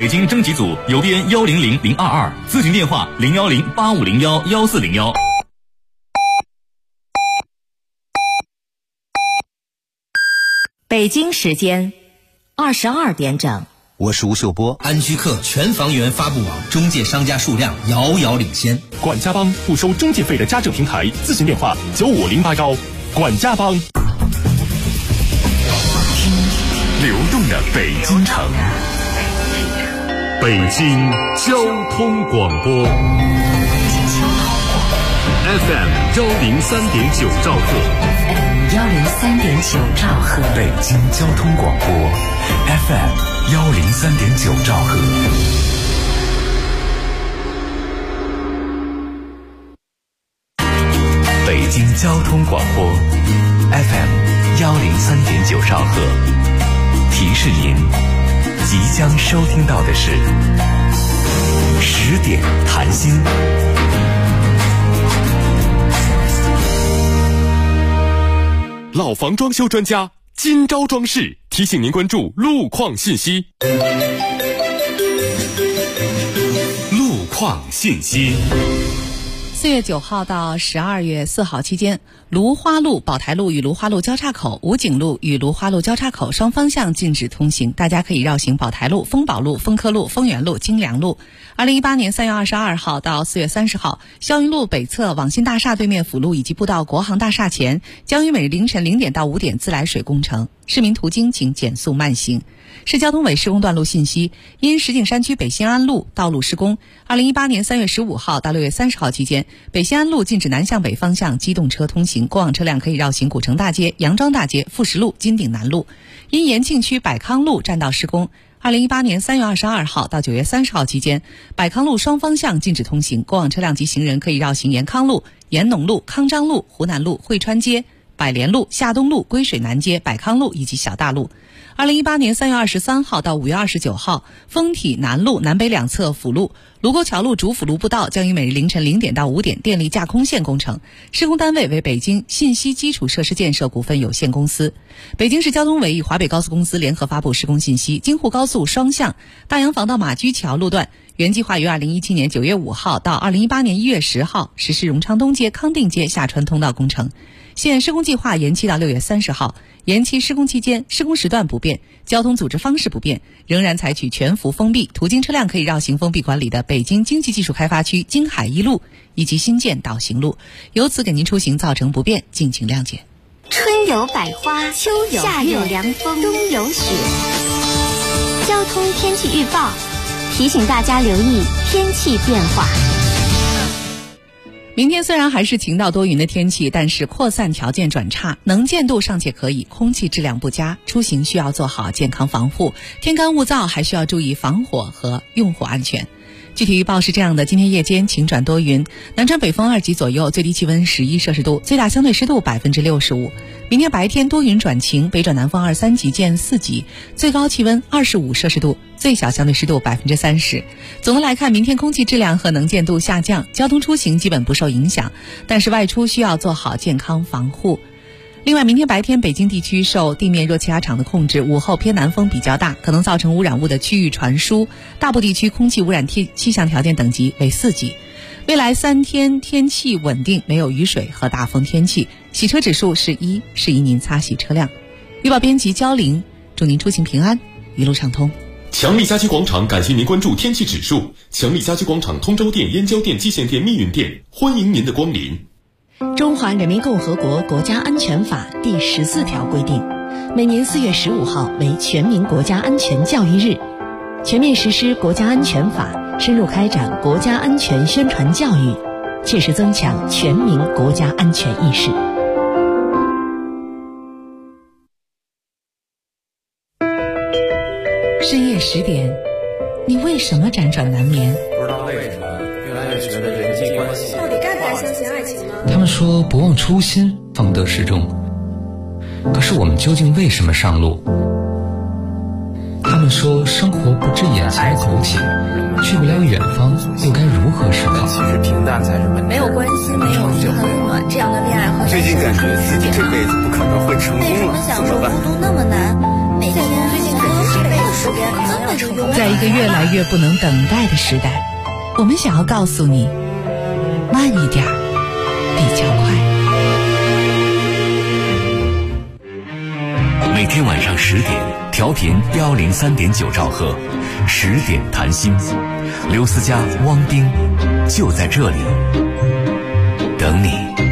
北京征集组邮编100022，咨询电话01085011401。 北京时间22点整。 我是吴秀波。 安居客全房源发布网中介商家数量遥遥领先。 管家帮不收中介费的家政平台，咨询电话95081。管家帮。 听流动的北京城， 北京交通广播 FM103.9兆赫 103.9兆赫， 北京交通广播 FM103.9兆赫。北京交通广播 FM103.9兆赫，提示您即将收听到的是10点谈心。 老房装修专家金招装饰提醒您关注路况信息。路况信息。 4月9号到12月4号期间，芦花路、宝台路与芦花路交叉口、武警路与芦花路交叉口双方向禁止通行，大家可以绕行宝台路、丰宝路、丰科路、丰源路、金良路。2018年3月22号到4月30号，霄云路北侧网信大厦对面辅路以及步到国航大厦前，将于每日凌晨0点到5点自来水工程，市民途经请减速慢行。市交通委施工段路信息：因石景山区北新安路道路施工，2018年3月15号到6月30号期间，北新安路禁止南向北方向机动车通行，过往车辆可以绕行古城大街、杨庄大街、富石路、金鼎南路。因延庆区百康路占道施工，2018年3月22号到9月30号期间，百康路双方向禁止通行，过往车辆及行人可以绕行延康路、延农路、康章路、湖南路、汇川街、百联路、夏东路、归水南街、百康路以及小大路。2018年3月23号到5月29号，丰体南路南北两侧辅路、卢沟桥路主辅路步道将于每日凌晨0点到5点电力架空线工程，施工单位为北京信息基础设施建设股份有限公司。北京市交通委与华北高速公司联合发布施工信息：京沪高速双向大洋坊到马驹桥路段原计划于2017年9月5号到2018年1月10号实施荣昌东街、康定街下穿通道工程，现施工计划延期到6月30号。延期施工期间，施工时段不变，交通组织方式不变，仍然采取全幅封闭，途经车辆可以绕行封闭管理的北京经济技术开发区京海一路以及新建导行路，由此给您出行造成不便，敬请谅解。 春有百花，秋有夏有凉风，冬有雪。交通天气预报提醒大家留意天气变化。 明天虽然还是晴到多云的天气，但是扩散条件转差，能见度尚且可以，空气质量不佳，出行需要做好健康防护，天干物燥还需要注意防火和用火安全。具体预报是这样的：今天夜间晴转多云，南传北风2级左右，最低气温11摄氏度，最大相对湿度65%。明天白天多云转晴，北转南风2、3级见4级，最高气温25摄氏度，最小相对湿度30%。总的来看，明天空气质量和能见度下降，交通出行基本不受影响，但是外出需要做好健康防护。另外，明天白天北京地区受地面热气压场的控制，午后偏南风比较大，可能造成污染物的区域传输，大部地区空气污染气象条件等级为4级。未来3天天气稳定，没有雨水和大风天气，洗车指数是1，适宜您擦洗车辆。预报编辑焦玲，祝您出行平安，一路畅通。 强力家居广场感谢您关注天气指数。强力家居广场通州店、燕郊店、蓟县店、密云店，欢迎您的光临。 中华人民共和国国家安全法第14条规定，每年4月15号为全民国家安全教育日，全面实施国家安全法，深入开展国家安全宣传教育，切实增强全民国家安全意识。 深夜10点，你为什么辗转难眠？ 不知道为什么越来越觉得人际关系到底该不该相信爱情呢？ 他们说不忘初心方得始终，可是我们究竟为什么上路？他们说生活不止眼前苟且，去不了远方又该如何是好？ 其实平淡才是本质。 没有关系，没有嘘寒问暖，这样的恋爱好像最近感觉自己这辈子不可能会成功了， 为什么享受孤独那么难？每天最近感觉这辈子时间可能要成功。 在一个越来越不能等待的时代，我们想要告诉你，慢一点比较快。 每天晚上10点，调频103.9兆赫，10点谈心，刘思佳、汪冰就在这里等你。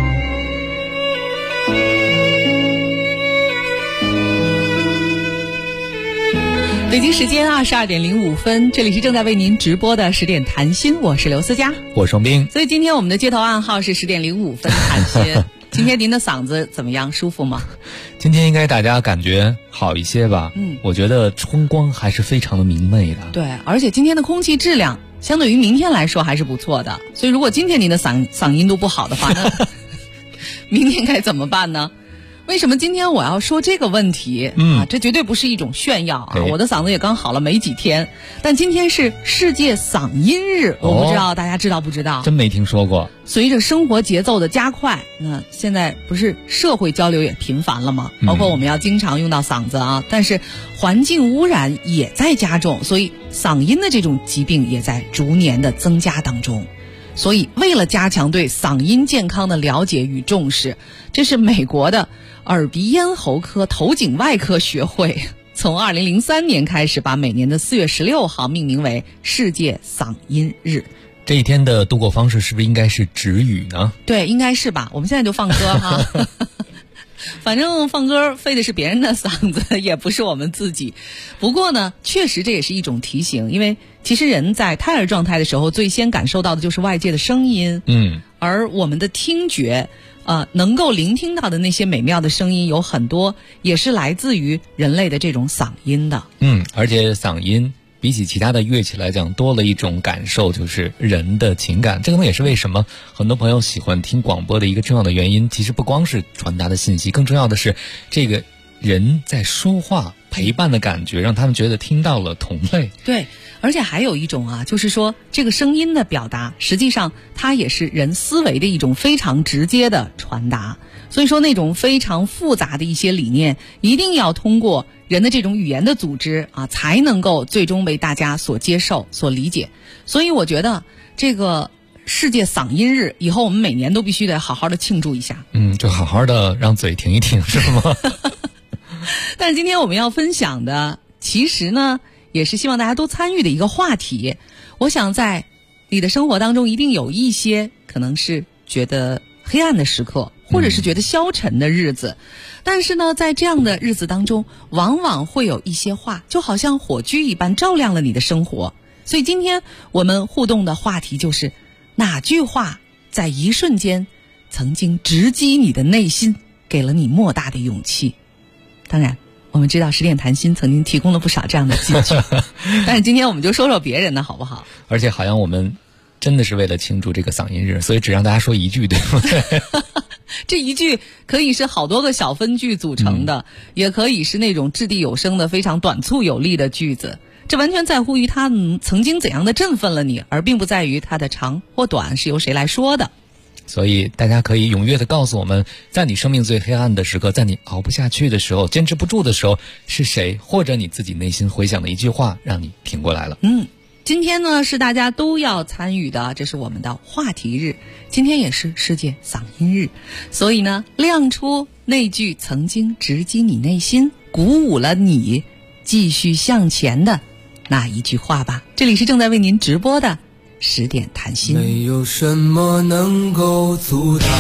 北京时间22点05分，这里是正在为您直播的10点谈心，我是刘思佳， 我是王冰。 所以今天我们的街头暗号是10点05分谈心。今天您的嗓子怎么样？舒服吗？ 今天应该大家感觉好一些吧？我觉得春光还是非常的明媚的。 对，而且今天的空气质量相对于明天来说还是不错的。所以如果今天您的嗓音都不好的话，那明天该怎么办呢？为什么今天我要说这个问题？这绝对不是一种炫耀啊！我的嗓子也刚好了没几天，但今天是世界嗓音日，我不知道大家知道不知道？ 真没听说过。 随着生活节奏的加快，那现在不是社会交流也频繁了吗？包括我们要经常用到嗓子啊，但是环境污染也在加重，所以嗓音的这种疾病也在逐年的增加当中。所以为了加强对嗓音健康的了解与重视，这是美国的耳鼻咽喉科头颈外科学会从2003年开始把每年的4月16号命名为世界嗓音日。 这一天的度过方式是不是应该是止语呢？ 对，应该是吧。我们现在就放歌哈。反正放歌费的是别人的嗓子，也不是我们自己。不过呢，确实这也是一种提醒，因为其实人在胎儿状态的时候，最先感受到的就是外界的声音。而我们的听觉，能够聆听到的那些美妙的声音，有很多也是来自于人类的这种嗓音的。 而且嗓音比起其他的乐器来讲，多了一种感受，就是人的情感。这可能也是为什么很多朋友喜欢听广播的一个重要的原因。其实不光是传达的信息，更重要的是这个人在说话陪伴的感觉，让他们觉得听到了同类。 对，而且还有一种啊，就是说这个声音的表达，实际上它也是人思维的一种非常直接的传达。所以说那种非常复杂的一些理念，一定要通过人的这种语言的组织啊，才能够最终被大家所接受、所理解。所以我觉得这个世界嗓音日以后我们每年都必须得好好的庆祝一下。 就好好的让嘴停一停，是吗？ 但是今天我们要分享的，其实呢，也是希望大家都参与的一个话题。我想在你的生活当中，一定有一些可能是觉得黑暗的时刻，或者是觉得消沉的日子。但是呢，在这样的日子当中，往往会有一些话，就好像火炬一般照亮了你的生活。所以今天我们互动的话题就是，哪句话在一瞬间曾经直击你的内心，给了你莫大的勇气。当然我们知道10点谈心曾经提供了不少这样的金句，但是今天我们就说说别人的好不好？ 而且好像我们真的是为了庆祝这个嗓音日，所以只让大家说一句，对不对？ 这一句可以是好多个小分句组成的，也可以是那种掷地有声的非常短促有力的句子。这完全在乎于它曾经怎样的振奋了你，而并不在于它的长或短是由谁来说的。 所以大家可以踊跃地告诉我们，在你生命最黑暗的时刻，在你熬不下去的时候，坚持不住的时候，是谁或者你自己内心回想的一句话让你挺过来了。 今天呢是大家都要参与的，这是我们的话题日，今天也是世界嗓音日，所以呢，亮出那句曾经直击你内心、鼓舞了你继续向前的那一句话吧。这里是正在为您直播的10点谈心。 没有什么能够阻挡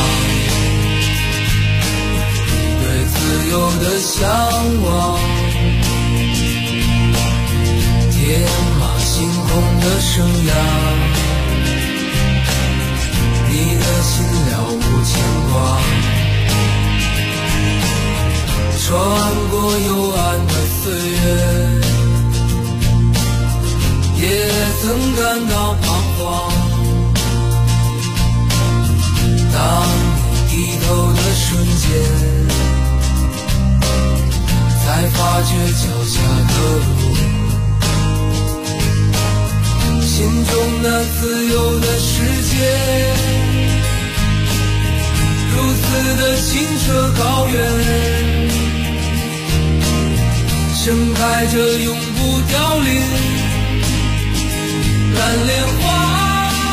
你对自由的向往，天马行空的生涯，你的心了无牵挂，穿过幽暗的岁月，也曾感到彷徨。当你低头的瞬间，才发觉脚下的路，心中那自由的世界，如此的清澈高远， 盛开着永不凋零蓝莲花。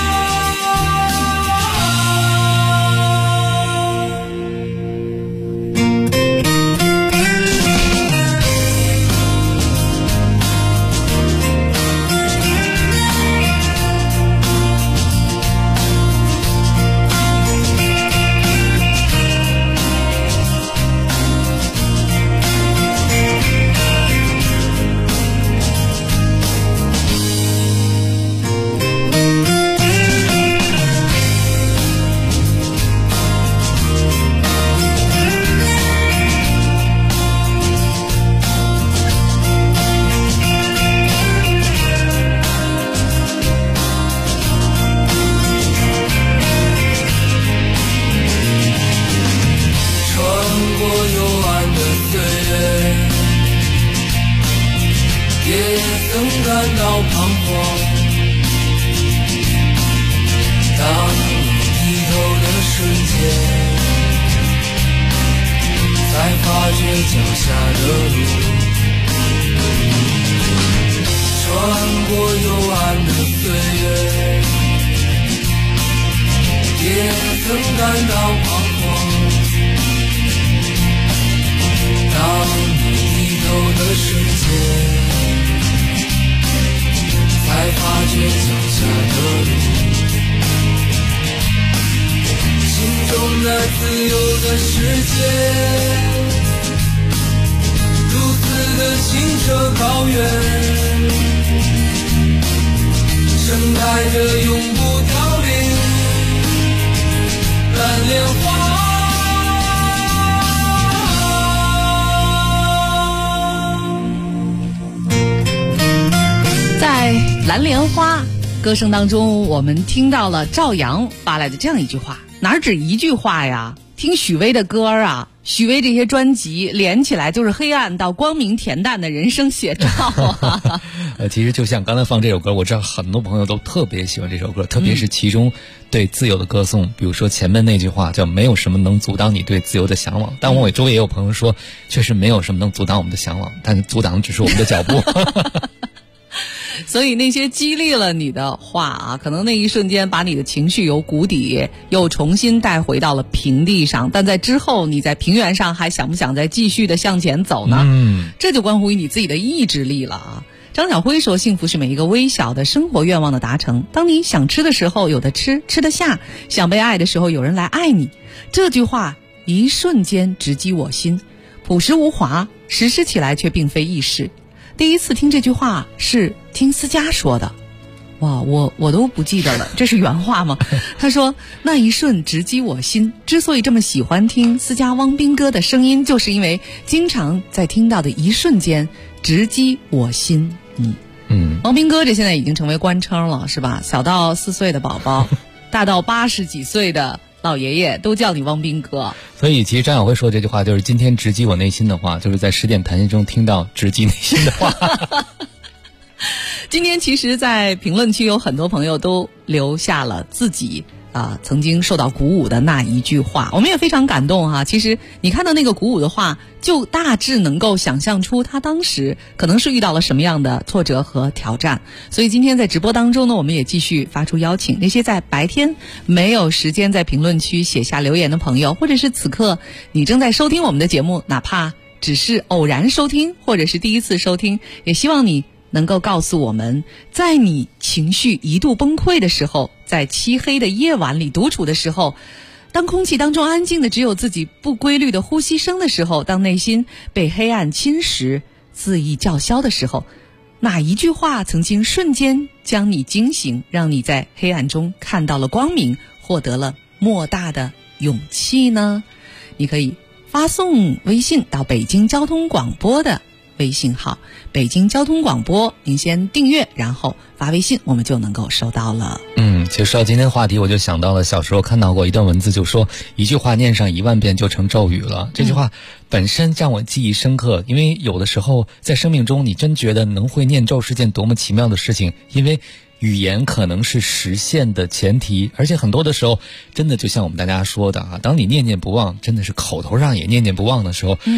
蓝莲花歌声当中，我们听到了赵阳发来的这样一句话，哪止一句话呀？听许巍的歌啊，许巍这些专辑连起来就是黑暗到光明恬淡的人生写照啊。 其实就像刚才放这首歌，我知道很多朋友都特别喜欢这首歌，特别是其中对自由的歌颂，比如说前面那句话叫没有什么能阻挡你对自由的向往，但我周围也有朋友说确实没有什么能阻挡我们的向往，但阻挡只是我们的脚步。 所以那些激励了你的话啊，可能那一瞬间把你的情绪由谷底又重新带回到了平地上，但在之后你在平原上还想不想再继续的向前走呢？这就关乎于你自己的意志力了啊。张晓辉说，幸福是每一个微小的生活愿望的达成，当你想吃的时候有的吃，吃得下，想被爱的时候有人来爱你。这句话一瞬间直击我心，朴实无华，实施起来却并非易事。第一次听这句话是听思佳说的，哇，我都不记得了，这是原话吗？他说那一瞬直击我心，之所以这么喜欢听思佳汪斌哥的声音，就是因为经常在听到的一瞬间直击我心。汪斌哥这现在已经成为官称了，是吧？小到4岁的宝宝，大到80几岁的老爷爷都叫你汪斌哥。 所以其实张晓辉说这句话就是今天直击我内心的话，就是在10点谈心中听到直击内心的话。 今天其实在评论区有很多朋友都留下了自己曾经受到鼓舞的那一句话，我们也非常感动哈。其实你看到那个鼓舞的话，就大致能够想象出他当时可能是遇到了什么样的挫折和挑战。所以今天在直播当中呢，我们也继续发出邀请，那些在白天没有时间在评论区写下留言的朋友，或者是此刻你正在收听我们的节目，哪怕只是偶然收听或者是第一次收听，也希望你能够告诉我们，在你情绪一度崩溃的时候，在漆黑的夜晚里独处的时候，当空气当中安静的只有自己不规律的呼吸声的时候，当内心被黑暗侵蚀恣意叫嚣的时候，哪一句话曾经瞬间将你惊醒，让你在黑暗中看到了光明，获得了莫大的勇气呢？你可以发送微信到北京交通广播的微信号，北京交通广播，您先订阅，然后发微信，我们就能够收到了。 其实说到今天话题，我就想到了小时候看到过一段文字，就说一句话念上10000遍就成咒语了。这句话本身让我记忆深刻，因为有的时候在生命中，你真觉得能会念咒是件多么奇妙的事情，因为语言可能是实现的前提，而且很多的时候真的就像我们大家说的当你念念不忘，真的是口头上也念念不忘的时候，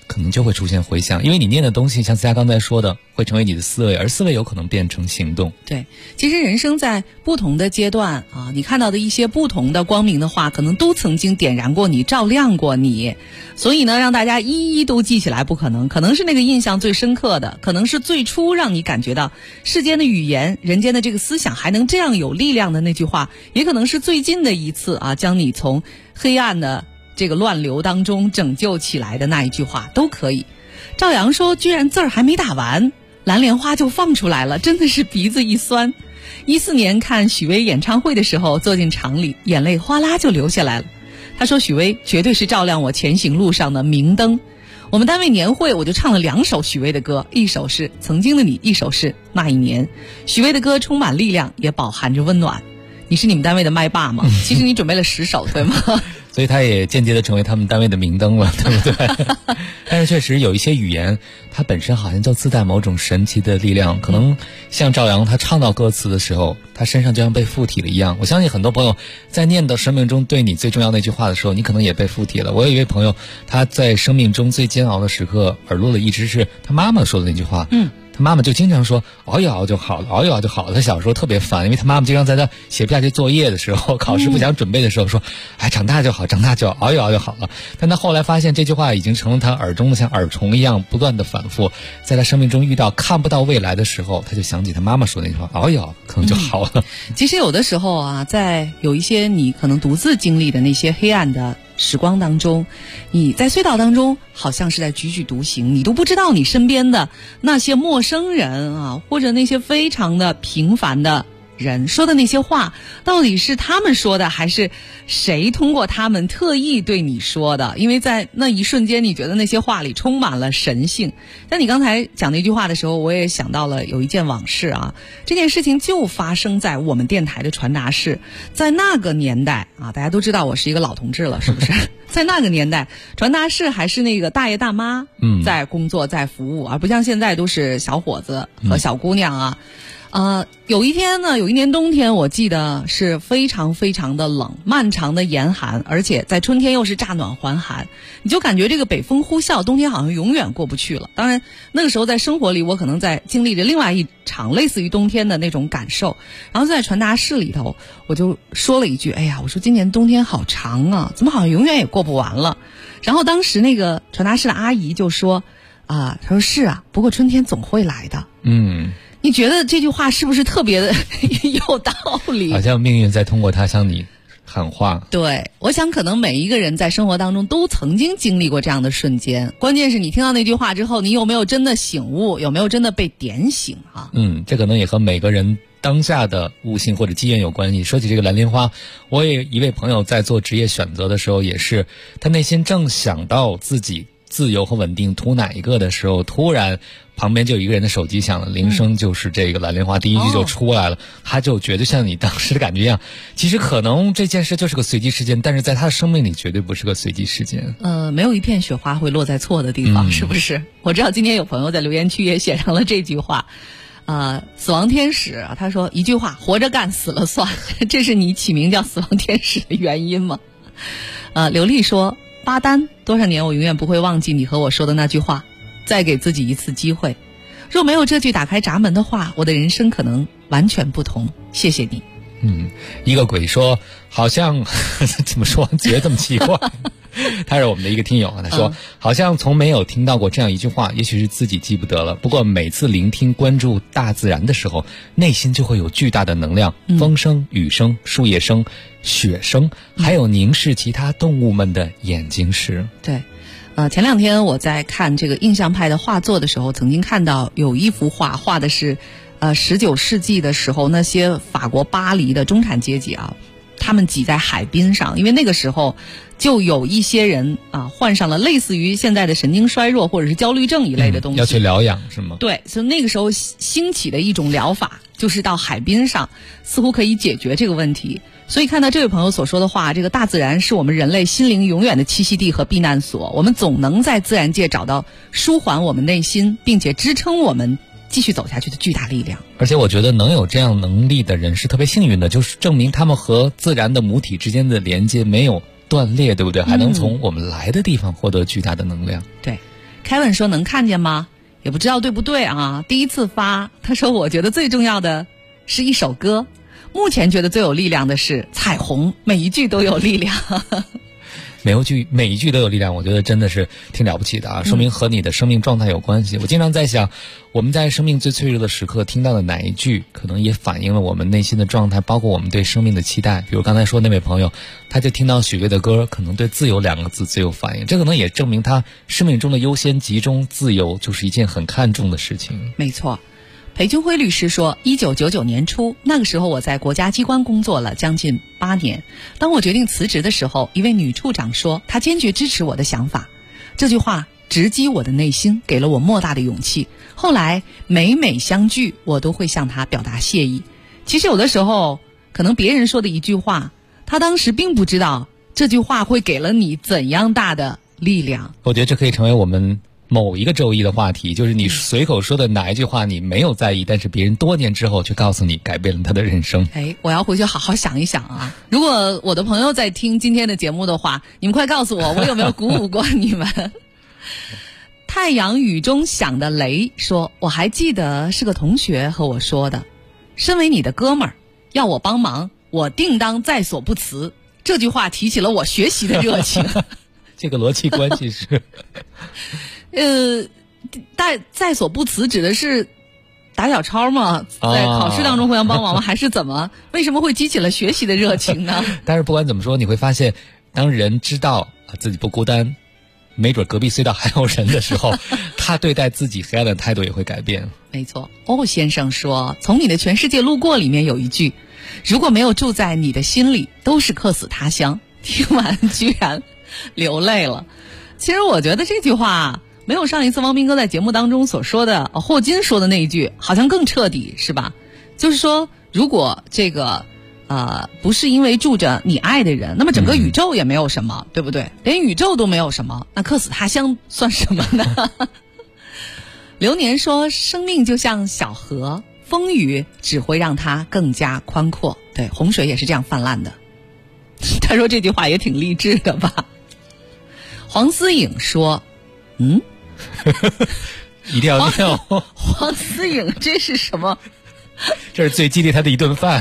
可能就会出现回响，因为你念的东西像思佳刚才说的会成为你的思维，而思维有可能变成行动。 对，其实人生在不同的阶段啊，你看到的一些不同的光明的话，可能都曾经点燃过你，照亮过你。所以呢，让大家一一都记起来不可能，可能是那个印象最深刻的，可能是最初让你感觉到世间的语言，人间的这个思想还能这样有力量的那句话，也可能是最近的一次啊，将你从黑暗的这个乱流当中拯救起来的那一句话，都可以。赵阳说，居然字儿还没打完，蓝莲花就放出来了，真的是鼻子一酸。14年看许巍演唱会的时候，坐进场里，眼泪哗啦就流下来了。他说许巍绝对是照亮我前行路上的明灯。我们单位年会，我就唱了2首许巍的歌，一首是《曾经的你》，一首是《那一年》。许巍的歌充满力量，也饱含着温暖。你是你们单位的麦霸吗？其实你准备了10首，对吗？ 所以他也间接的成为他们单位的明灯了，对不对？但是确实有一些语言，它本身好像就自带某种神奇的力量，可能像赵阳他唱到歌词的时候，他身上就像被附体了一样。我相信很多朋友在念到生命中对你最重要那句话的时候，你可能也被附体了。我有一位朋友，他在生命中最煎熬的时刻，耳朵里一直是他妈妈说的那句话。他妈妈就经常说熬一熬就好了，熬一熬就好了。他小时候特别烦，因为他妈妈经常在他写不下去作业的时候，考试不想准备的时候说，哎，长大就好，长大就好，熬一熬就好了。但他后来发现这句话已经成了他耳中的像耳虫一样不断的反复，在他生命中遇到看不到未来的时候，他就想起他妈妈说的那句话，熬一熬可能就好了。 其实有的时候啊，在有一些你可能独自经历的那些黑暗的时光当中，你在隧道当中好像是在踽踽独行，你都不知道你身边的那些陌生人啊，或者那些非常的平凡的人说的那些话，到底是他们说的，还是谁通过他们特意对你说的？因为在那一瞬间，你觉得那些话里充满了神性。但你刚才讲那句话的时候，我也想到了有一件往事啊，这件事情就发生在我们电台的传达室。在那个年代啊，大家都知道我是一个老同志了，是不是？在那个年代，传达室还是那个大爷大妈在工作在服务，而不像现在都是小伙子和小姑娘啊。有一天呢，有一年冬天，我记得是非常非常的冷，漫长的严寒，而且在春天又是乍暖还寒，你就感觉这个北风呼啸，冬天好像永远过不去了。当然那个时候在生活里，我可能在经历着另外一场类似于冬天的那种感受。然后在传达室里头，我就说了一句，哎呀，我说今年冬天好长啊，怎么好像永远也过不完了。然后当时那个传达室的阿姨就说她说是啊，不过春天总会来的。你觉得这句话是不是特别的有道理？ 好像命运在通过它向你喊话。 对，我想可能每一个人在生活当中都曾经经历过这样的瞬间，关键是你听到那句话之后，你有没有真的醒悟，有没有真的被点醒啊？ 这可能也和每个人当下的悟性或者机缘有关系。说起这个蓝莲花，我也一位朋友在做职业选择的时候，也是他内心正想到自己自由和稳定图哪一个的时候，突然旁边就有一个人的手机响了，铃声就是这个蓝莲花第一句就出来了，他就觉得像你当时的感觉一样，其实可能这件事就是个随机事件，但是在他的生命里绝对不是个随机事件。 没有一片雪花会落在错的地方，是不是？我知道今天有朋友在留言区也写上了这句话。死亡天使他说一句话，活着干死了算，这是你起名叫死亡天使的原因吗？刘丽说，巴丹，多少年我永远不会忘记你和我说的那句话，再给自己一次机会，若没有这句打开闸门的话，我的人生可能完全不同，谢谢你。 一个鬼说好像怎么说觉得这么奇怪他是我们的一个听友他说好像从没有听到过这样一句话，也许是自己记不得了，不过每次聆听关注大自然的时候，内心就会有巨大的能量，风声、雨声、树叶声、雪声，还有凝视其他动物们的眼睛时。 对，前2天我在看这个印象派的画作的时候，曾经看到有一幅画，画的是19世纪的时候那些法国巴黎的中产阶级啊，他们挤在海滨上，因为那个时候就有一些人患上了类似于现在的神经衰弱或者是焦虑症一类的东西， 要去疗养是吗？ 对，所以那个时候兴起的一种疗法就是到海滨上，似乎可以解决这个问题。所以看到这位朋友所说的话，这个大自然是我们人类心灵永远的栖息地和避难所，我们总能在自然界找到舒缓我们内心并且支撑我们继续走下去的巨大力量。 而且我觉得能有这样能力的人是特别幸运的，就是证明他们和自然的母体之间的连接没有断裂，对不对？还能从我们来的地方获得巨大的能量。 对， Kevin 说能看见吗？也不知道对不对啊，第一次发。他说我觉得最重要的是一首歌，目前觉得最有力量的是彩虹，每一句都有力量。 每一句都有力量，我觉得真的是挺了不起的啊，说明和你的生命状态有关系。我经常在想，我们在生命最脆弱的时刻听到的哪一句，可能也反映了我们内心的状态，包括我们对生命的期待。比如刚才说那位朋友，他就听到许巍的歌，可能对自由2个字最有反应，这可能也证明他生命中的优先集中，自由就是一件很看重的事情。 没错。裴军辉律师说，1999年初，那个时候我在国家机关工作了将近8年。当我决定辞职的时候，一位女处长说，她坚决支持我的想法。这句话直击我的内心，给了我莫大的勇气。后来每每相聚，我都会向她表达谢意。其实有的时候，可能别人说的一句话，她当时并不知道这句话会给了你怎样大的力量。 我觉得这可以成为我们某一个周一的话题，就是你随口说的哪一句话你没有在意，但是别人多年之后却告诉你改变了他的人生。 我要回去好好想一想啊！如果我的朋友在听今天的节目的话，你们快告诉我，我有没有鼓舞过你们？太阳雨中响的雷说，我还记得是个同学和我说的，身为你的哥们儿，要我帮忙，我定当在所不辞。这句话提起了我学习的热情。 这个逻辑关系是在所不辞指的是打小抄吗？在考试当中互相帮忙吗？还是怎么？为什么会激起了学习的热情呢？ 但是不管怎么说，你会发现，当人知道自己不孤单，没准隔壁隧道还有人的时候，他对待自己黑暗的态度也会改变。 没错，先生说，从你的全世界路过里面有一句，如果没有住在你的心里，都是客死他乡。听完居然流泪了。其实我觉得这句话没有上一次汪斌哥在节目当中所说的霍金说的那一句好像更彻底，是吧？就是说，如果这个不是因为住着你爱的人，那么整个宇宙也没有什么，对不对？连宇宙都没有什么，那客死他乡算什么呢？流年说，生命就像小河，风雨只会让它更加宽阔。对，洪水也是这样泛滥的。他说这句话也挺励志的吧。黄思颖说， 一定要念哦。 黄思颖，这是什么？ 这是最激励他的一顿饭。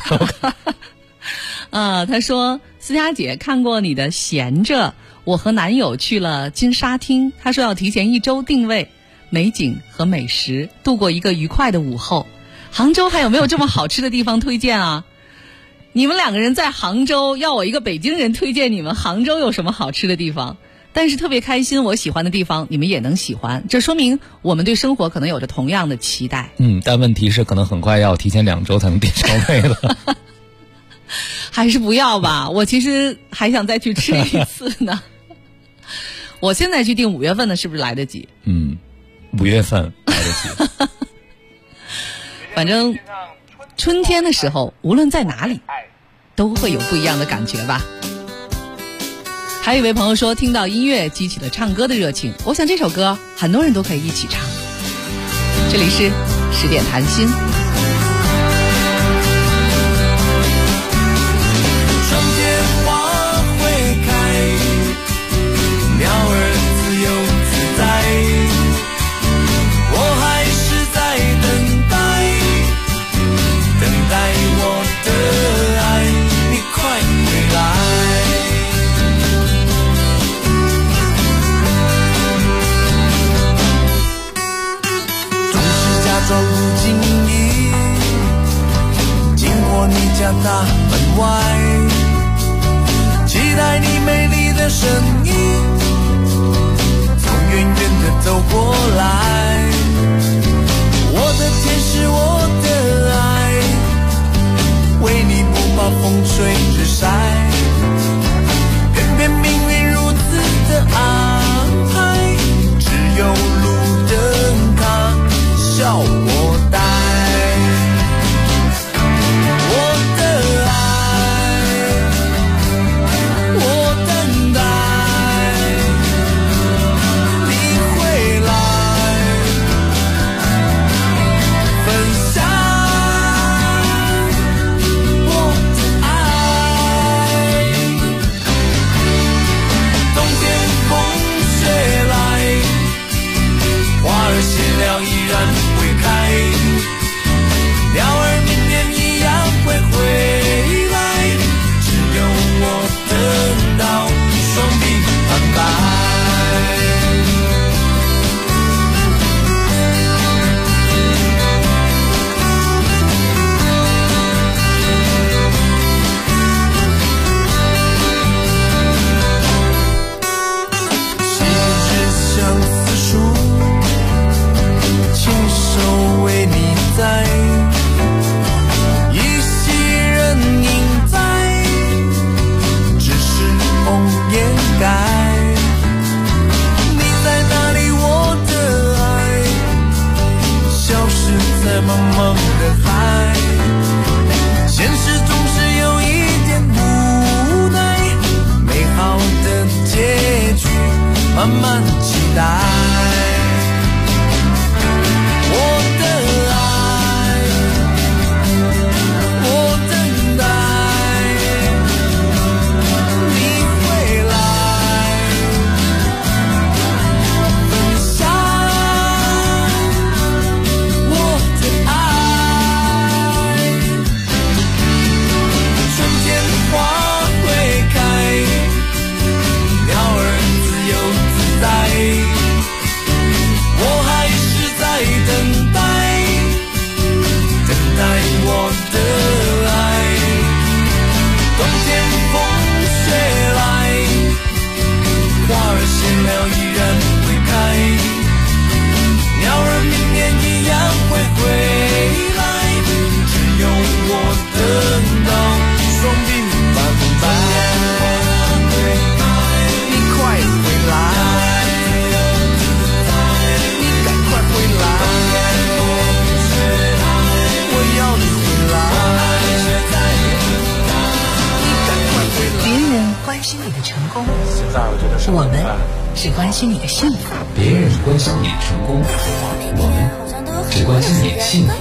他说，思佳姐看过你的闲着，我和男友去了金沙厅，他说要提前1周定位美景和美食，度过一个愉快的午后。杭州还有没有这么好吃的地方推荐啊？你们2个人在杭州，要我一个北京人推荐你们杭州有什么好吃的地方？但是特别开心，我喜欢的地方你们也能喜欢，这说明我们对生活可能有着同样的期待。 但问题是可能很快要提前2周才能订上位了。 还是不要吧，我其实还想再去吃一次呢。我现在去订5月份的是不是来得及 ？5月份来得及。 反正春天的时候无论在哪里都会有不一样的感觉吧。还有一位朋友说，听到音乐激起了唱歌的热情，我想这首歌很多人都可以一起唱。这里是10点谈心。 窗前花会开，鸟儿自由自在，我还是在等待我的爱，你快回来。装不经意经过你家大门外，期待你美丽的身影从远远的走过来。我的天使，我的爱，为你不怕风吹日晒，偏偏命运如此的安排，只有路灯卡笑我呆，我的爱，我等待你回来，分享慢慢期待。我的爱，我等待你回来，分享我的爱。春天花会开，鸟儿自由自在，我还是在等待，等待我的爱。冬天风雪来，花儿谢了依然会开，鸟儿明年一样会回来，只有我等到双鬓斑白。你快回来，你赶快回来，我要你回来，你赶快回来。 别人关心你的成功， 现在我觉得我们只关心你的幸福。 别人关心你成功，我们只关心你幸福。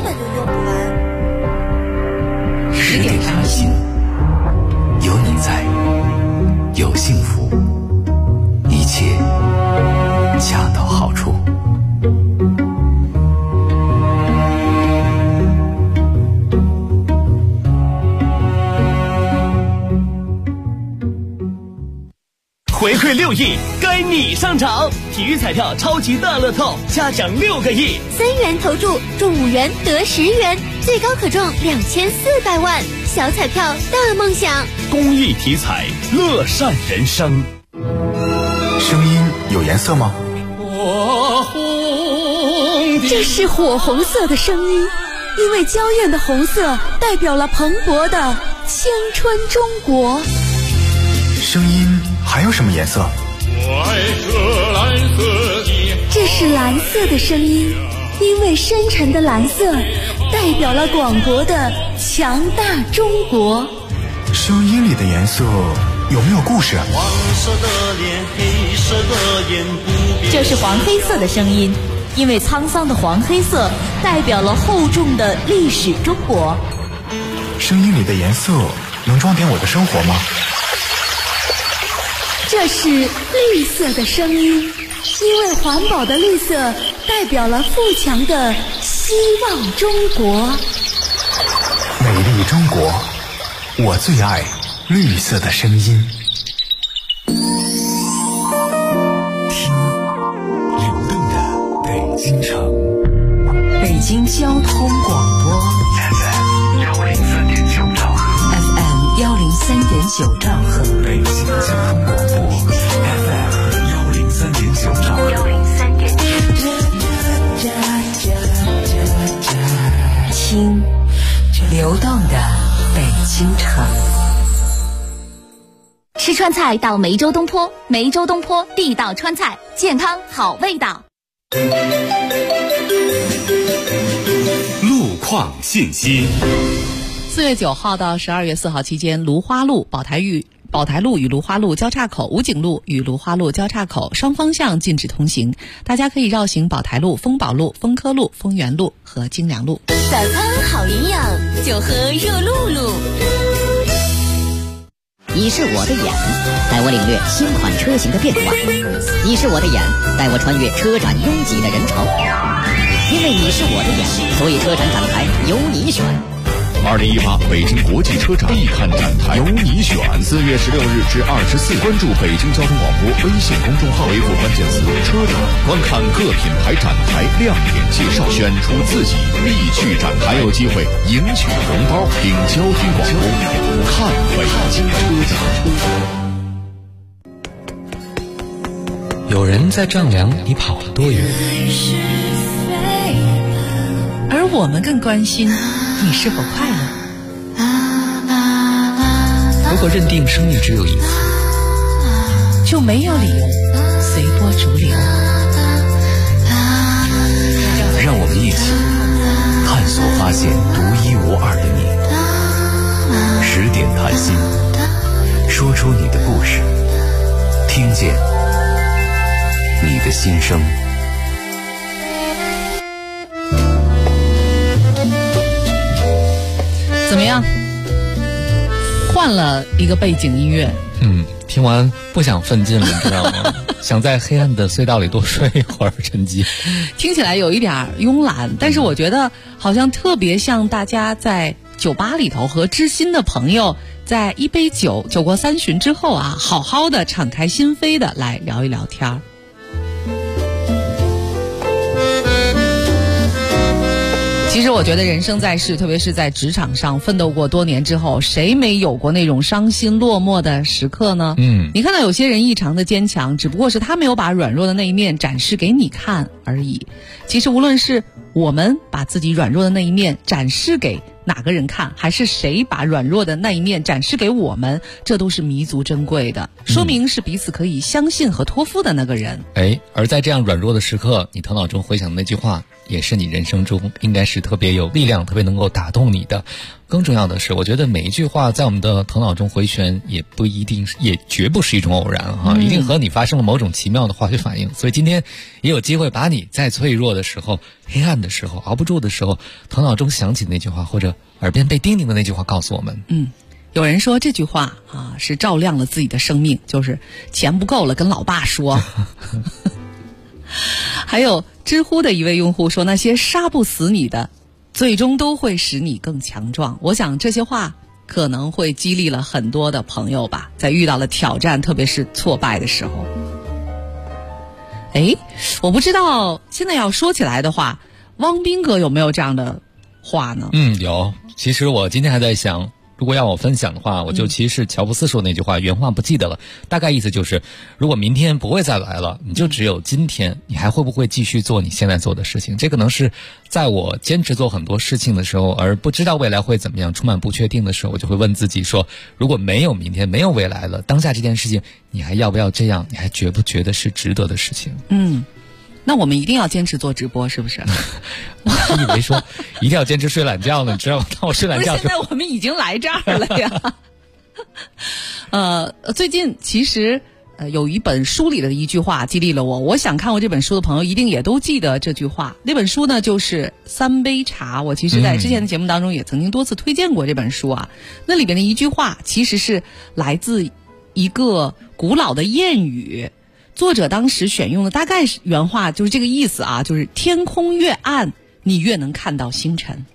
10点开心，有你在，有幸福，一切恰到好处。 回馈6亿，该你上场！体育彩票超级大乐透，嘉奖6个亿 ，3元投注中5元得10元，最高可中2400万，小彩票大梦想。 公益体彩，乐善人生。 声音有颜色吗？ 这是火红色的声音，因为娇艳的红色代表了蓬勃的青春中国。 声音还有什么颜色？ 我爱这蓝色的。 这是蓝色的声音，因为深沉的蓝色代表了广博的强大中国。 声音里的颜色有没有故事？ 黄色的脸，黑色的眼，不变。 这是黄黑色的声音，因为沧桑的黄黑色代表了厚重的历史中国。 声音里的颜色能装点我的生活吗？ 这是绿色的声音，因为环保的绿色代表了富强的希望中国。 美丽中国，我最爱绿色的声音。 听流动的北京城， 北京交通广播 FM 103.9兆赫 ，FM 103.9兆赫， 北京交通广播 FM 103.9兆赫，103.9。 听流动的北京城。 吃川菜到梅州东坡，梅州东坡地道川菜，健康好味道。 路况信息 ，4月9号到12月4号期间，芦花路、宝台路与芦花路交叉口、武警路与芦花路交叉口双方向禁止通行，大家可以绕行宝台路、丰宝路、丰科路、丰源路和京良路。 早餐好营养，就喝热露露。 你是我的眼，带我领略新款车型的变化；你是我的眼，带我穿越车展拥挤的人潮。因为你是我的眼，所以车展展台由你选。 2018北京国际车展必看展台，由你选。4月16日至24，关注北京交通广播微信公众号，回复关键词“车展”，观看各品牌展台亮点介绍，选出自己必去展台，有机会赢取红包。听交通广播，看北京车展。 有人在丈量你跑了多远， 而我们更关心你是否快乐。 如果认定生命只有一次， 就没有理由随波逐流。 让我们一起探索发现独一无二的你。10点谈心，说出你的故事，听见你的心声。 怎么样？换了一个背景音乐。 听完不想奋进了，你知道吗？想在黑暗的隧道里多睡一会儿，沉寂。 听起来有一点慵懒，但是我觉得好像特别像大家在酒吧里头和知心的朋友在一杯酒过三巡之后啊，好好的敞开心扉的来聊一聊天儿。其实我觉得人生在世，特别是在职场上奋斗过多年之后，谁没有过那种伤心落寞的时刻呢？你看到有些人异常的坚强，只不过是他没有把软弱的那一面展示给你看而已。其实无论是我们把自己软弱的那一面展示给哪个人看，还是谁把软弱的那一面展示给我们，这都是弥足珍贵的，说明是彼此可以相信和托付的那个人。 而在这样软弱的时刻，你头脑中回想的那句话，也是你人生中应该是特别有力量、特别能够打动你的。更重要的是，我觉得每一句话在我们的头脑中回旋，也不一定，也绝不是一种偶然哈，一定和你发生了某种奇妙的化学反应。所以今天也有机会把你在脆弱的时候、黑暗的时候、熬不住的时候，头脑中想起的那句话，或者耳边被叮咛的那句话告诉我们。 有人说这句话啊是照亮了自己的生命，就是钱不够了跟老爸说。还有知乎的一位用户说，那些杀不死你的最终都会使你更强壮。我想这些话可能会激励了很多的朋友吧，在遇到了挑战特别是挫败的时候。我不知道现在要说起来的话，汪斌哥有没有这样的话呢？ 有。其实我今天还在想，如果要我分享的话，我就其实是乔布斯说的那句话，原话不记得了，大概意思就是，如果明天不会再来了，你就只有今天，你还会不会继续做你现在做的事情？这可能是在我坚持做很多事情的时候，而不知道未来会怎么样，充满不确定的时候，我就会问自己说，如果没有明天，没有未来了，当下这件事情你还要不要这样？你还觉不觉得是值得的事情？ 那我们一定要坚持做直播，是不是？ 我以为说一定要坚持睡懒觉呢，你知道吗？当我睡懒觉， 不是，现在我们已经来这儿了呀。最近其实有一本书里的一句话激励了我，我想看过这本书的朋友一定也都记得这句话。那本书呢就是《三杯茶》，我其实在之前的节目当中也曾经多次推荐过这本书啊。那里边的一句话其实是来自一个古老的谚语，作者当时选用的大概是原话就是这个意思啊，就是天空越暗，你越能看到星辰。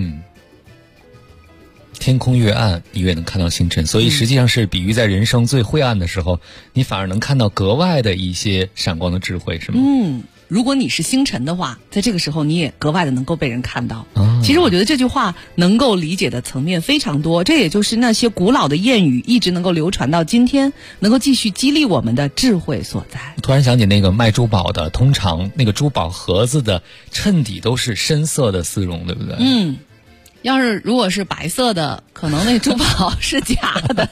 天空越暗，你越能看到星辰，所以实际上是比喻在人生最灰暗的时候，你反而能看到格外的一些闪光的智慧，是吗？ 如果你是星辰的话，在这个时候你也格外的能够被人看到。其实我觉得这句话能够理解的层面非常多，这也就是那些古老的谚语一直能够流传到今天，能够继续激励我们的智慧所在。 突然想起那个卖珠宝的，通常那个珠宝盒子的衬底都是深色的丝绒，对不对？ 要是如果是白色的，可能那珠宝是假的。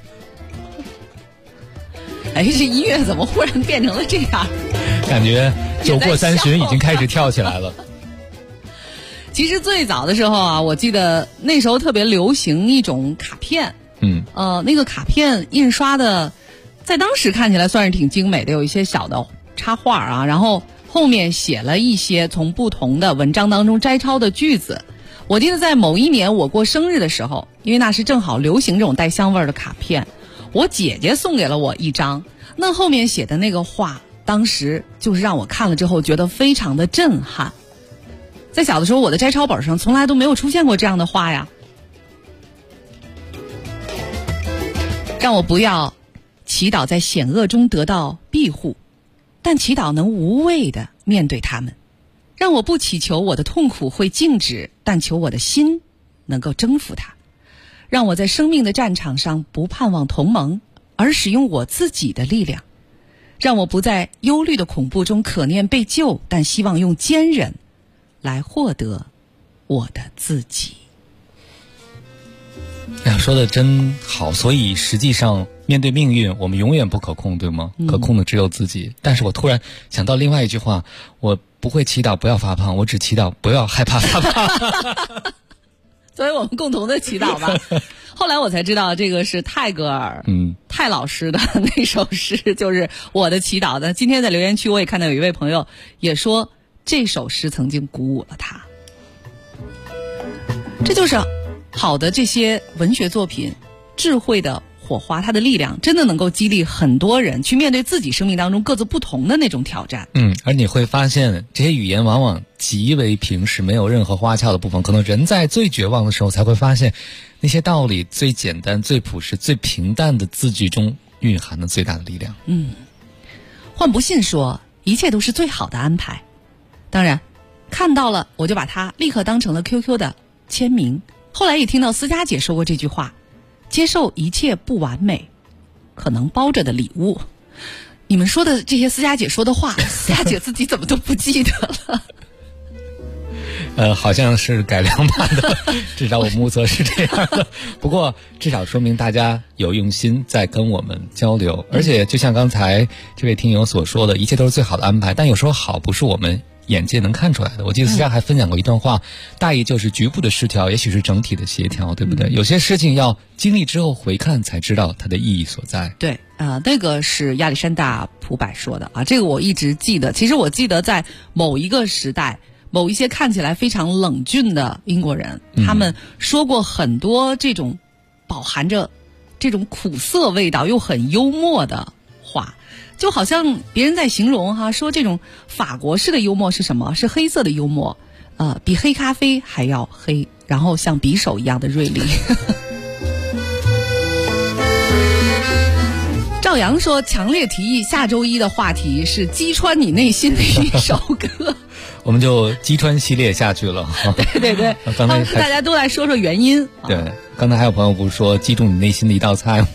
这音乐怎么忽然变成了这样？ 感觉酒过三巡已经开始跳起来了。 其实最早的时候啊，我记得那时候特别流行一种卡片，那个卡片印刷的，在当时看起来算是挺精美的，有一些小的插画啊，然后后面写了一些从不同的文章当中摘抄的句子。我记得在某一年我过生日的时候，因为那是正好流行这种带香味的卡片，我姐姐送给了我一张，那后面写的那个话，当时就是让我看了之后觉得非常的震撼。在小的时候，我的摘抄本上从来都没有出现过这样的话呀，让我不要祈祷在险恶中得到庇护，但祈祷能无畏地面对他们。让我不祈求我的痛苦会静止，但求我的心能够征服它。让我在生命的战场上不盼望同盟，而使用我自己的力量。让我不在忧虑的恐怖中可念被救，但希望用坚忍来获得我的自己。 说的真好，所以实际上面对命运，我们永远不可控，对吗？可控的只有自己。但是我突然想到另外一句话，我不会祈祷不要发胖，我只祈祷不要害怕发胖。 作为我们共同的祈祷吧。后来我才知道这个是泰戈尔，泰老师的那首诗就是我的祈祷的。今天在留言区我也看到有一位朋友也说这首诗曾经鼓舞了他。这就是好的这些文学作品，智慧的火花，它的力量真的能够激励很多人去面对自己生命当中各自不同的那种挑战。 而你会发现这些语言往往极为平实，没有任何花俏的部分，可能人在最绝望的时候才会发现那些道理最简单最朴实最平淡的字句中蕴含的最大的力量。 换不信说一切都是最好的安排，当然看到了我就把它立刻当成了 QQ 的签名。后来也听到思佳姐说过这句话，接受一切不完美可能包着的礼物。你们说的这些思佳姐说的话，思佳姐自己怎么都不记得了？ 好像是改良版的，至少我目测是这样的。不过至少说明大家有用心在跟我们交流，而且就像刚才这位听友所说的，一切都是最好的安排，但有时候好不是我们眼界能看出来的。我记得思佳还分享过一段话，大意就是局部的失调也许是整体的协调，对不对？有些事情要经历之后回看才知道它的意义所在。 对，那个是亚历山大普柏说的啊，这个我一直记得。其实我记得在某一个时代，某一些看起来非常冷峻的英国人，他们说过很多这种饱含着这种苦涩味道又很幽默的话。就好像别人在形容说这种法国式的幽默是什么？是黑色的幽默，比黑咖啡还要黑，然后像匕首一样的锐利。赵阳说，强烈提议下周一的话题是击穿你内心的一首歌。 我们就击穿系列下去了。 对，刚才大家都来说说原因。 对，刚才还有朋友不是说击中你内心的一道菜吗？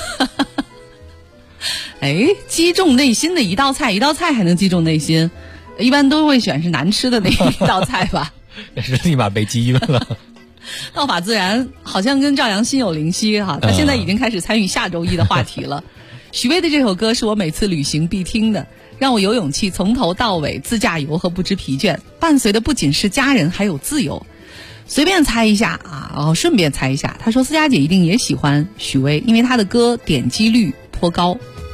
击中内心的一道菜还能击中内心，一般都会选是难吃的那一道菜吧。 也是立马被击晕了。 道法自然好像跟赵阳心有灵犀他现在已经开始参与下周一的话题了。许巍的这首歌是我每次旅行必听的，让我有勇气从头到尾自驾游和不知疲倦，伴随的不仅是家人还有自由。随便猜一下顺便猜一下，他说思佳姐一定也喜欢许巍，因为他的歌点击率颇高。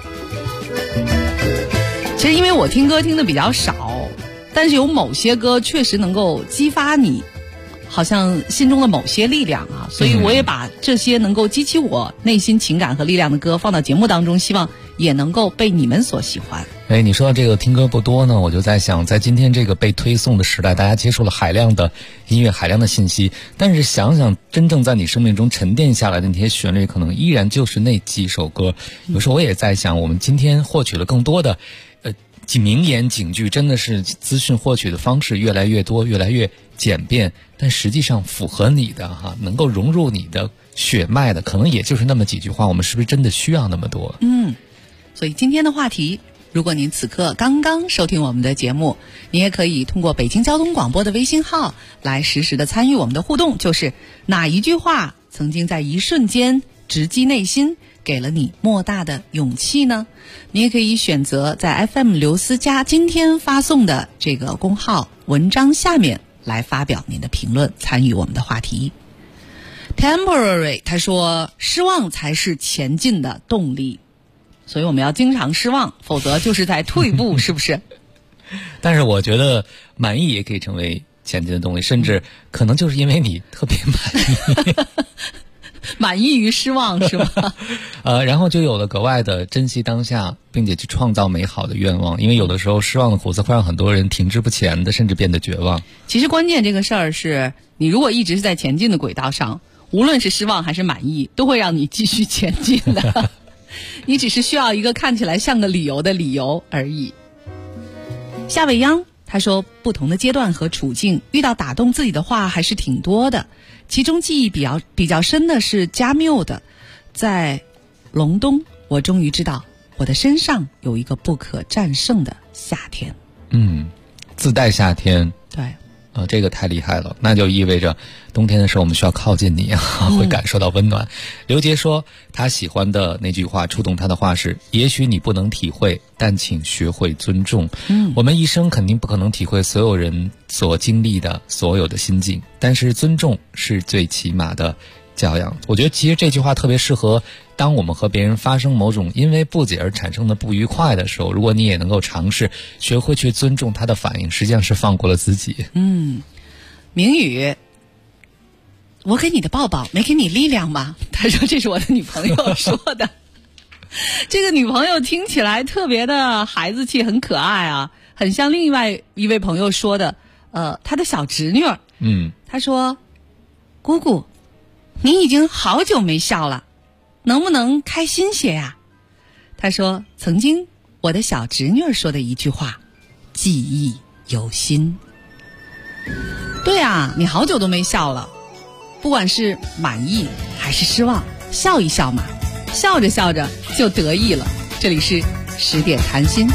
其实因为我听歌听的比较少，但是有某些歌确实能够激发你好像心中的某些力量所以我也把这些能够激起我内心情感和力量的歌放到节目当中，希望也能够被你们所喜欢。 你说到这个听歌不多呢，我就在想，在今天这个被推送的时代，大家接触了海量的音乐海量的信息，但是想想真正在你生命中沉淀下来的那些旋律，可能依然就是那几首歌。有时候我也在想，我们今天获取了更多的名言警句，真的是资讯获取的方式越来越多越来越简便，但实际上符合你的能够融入你的血脉的可能也就是那么几句话，我们是不是真的需要那么多？ 所以今天的话题，如果您此刻刚刚收听我们的节目，您也可以通过北京交通广播的微信号来实时的参与我们的互动，就是哪一句话曾经在一瞬间直击内心，给了你莫大的勇气呢？你也可以选择在 FM 刘思佳今天发送的这个公号文章下面来发表您的评论，参与我们的话题。Temporary 他说，失望才是前进的动力，所以我们要经常失望，否则就是在退步，是不是？ 但是我觉得满意也可以成为前进的动力，甚至可能就是因为你特别满意。 满意于失望是吗？ 然后就有了格外的珍惜当下，并且去创造美好的愿望，因为有的时候失望的苦涩会让很多人停滞不前的，甚至变得绝望。 其实关键这个事儿是，你如果一直是在前进的轨道上，无论是失望还是满意，都会让你继续前进的。你只是需要一个看起来像个理由的理由而已。夏未央他说，不同的阶段和处境遇到打动自己的话还是挺多的，其中记忆比较深的是加缪的，在隆冬我终于知道我的身上有一个不可战胜的夏天。 自带夏天。 对， 这个太厉害了，那就意味着冬天的时候我们需要靠近你会感受到温暖。刘杰说他喜欢的那句话，触动他的话是：也许你不能体会，但请学会尊重。我们一生肯定不可能体会所有人所经历的所有的心境，但是尊重是最起码的教养。我觉得其实这句话特别适合当我们和别人发生某种因为不解而产生的不愉快的时候，如果你也能够尝试学会去尊重他的反应，实际上是放过了自己。 明宇，我给你的抱抱没给你力量吗？他说这是我的女朋友说的。这个女朋友听起来特别的孩子气，很可爱啊，很像另外一位朋友说的他的小侄女儿。他说姑姑，你已经好久没笑了，能不能开心些呀？他说曾经我的小侄女儿说的一句话，记忆犹新。对啊，你好久都没笑了，不管是满意还是失望，笑一笑嘛，笑着笑着就得意了。这里是10点谈心。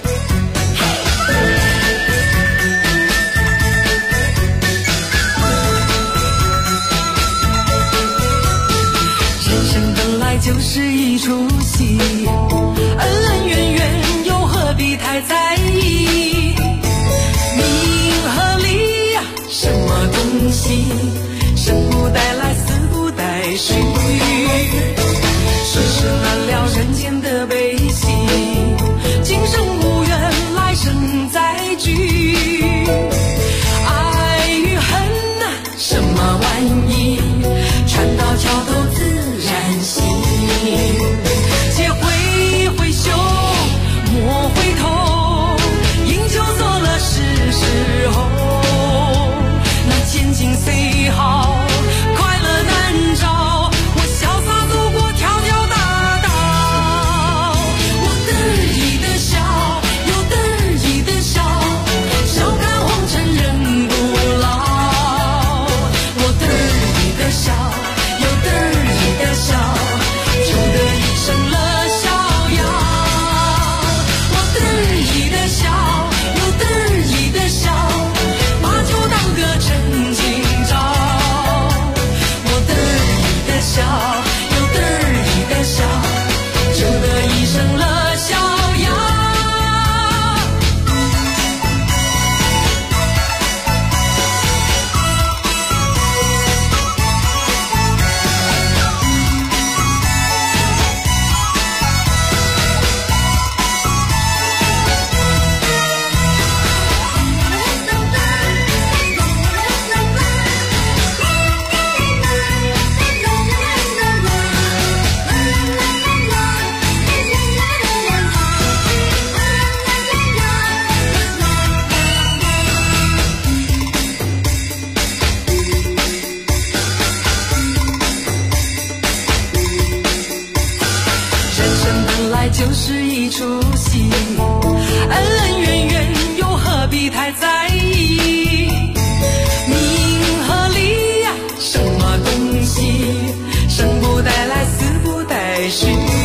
人生本来就是一出戏，恩恩怨怨又何必太在意？名和利呀，什么东西？生不带来，死不带去。世事难料，人间的悲喜，今生无缘，来生再聚。爱与恨啊，什么玩意？船到桥头自然醒。且挥挥袖，莫回头，饮酒作乐是时候。那千金虽好，快乐难找，我潇洒走过条条大道。我得意的笑，又得意的笑，笑看红尘人不老。我得意的笑，又得意的笑，就得一生乐逍遥。我得意的笑，又得意的笑，把酒当歌趁今朝。我得意的笑，又得意的笑，就得一生乐逍遥。人生本来就是一出戏，恩恩怨怨又何必太在意？名和利呀，什么东西？生不带来，死不带去。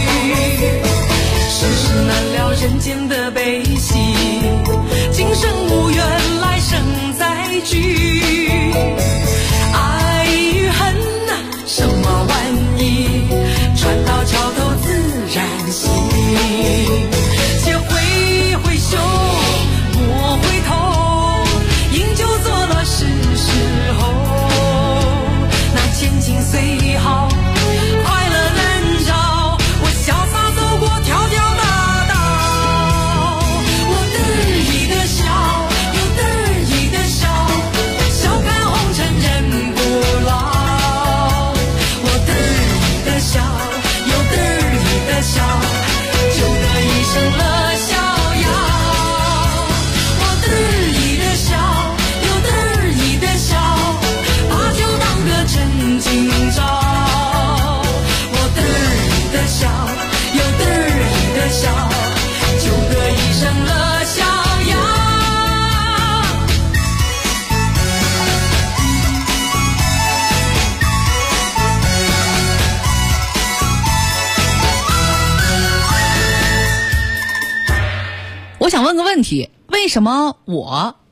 世事难料，人间的悲喜，今生无缘，来生再聚。爱与恨啊，什么玩意？船到桥头自然醒。且挥挥袖，莫回头，饮酒作乐是时候。那千金虽好，快乐难找，我潇洒走过条条大道。我得意的笑，又得意的笑，笑看红尘人不老。我得意的笑，又得意的笑，就得一生乐逍遥。我得意的笑，又得意的笑，把酒当歌趁今朝。我得意的笑，又得意的笑，就得一生乐逍遥。 我想问个问题，为什么我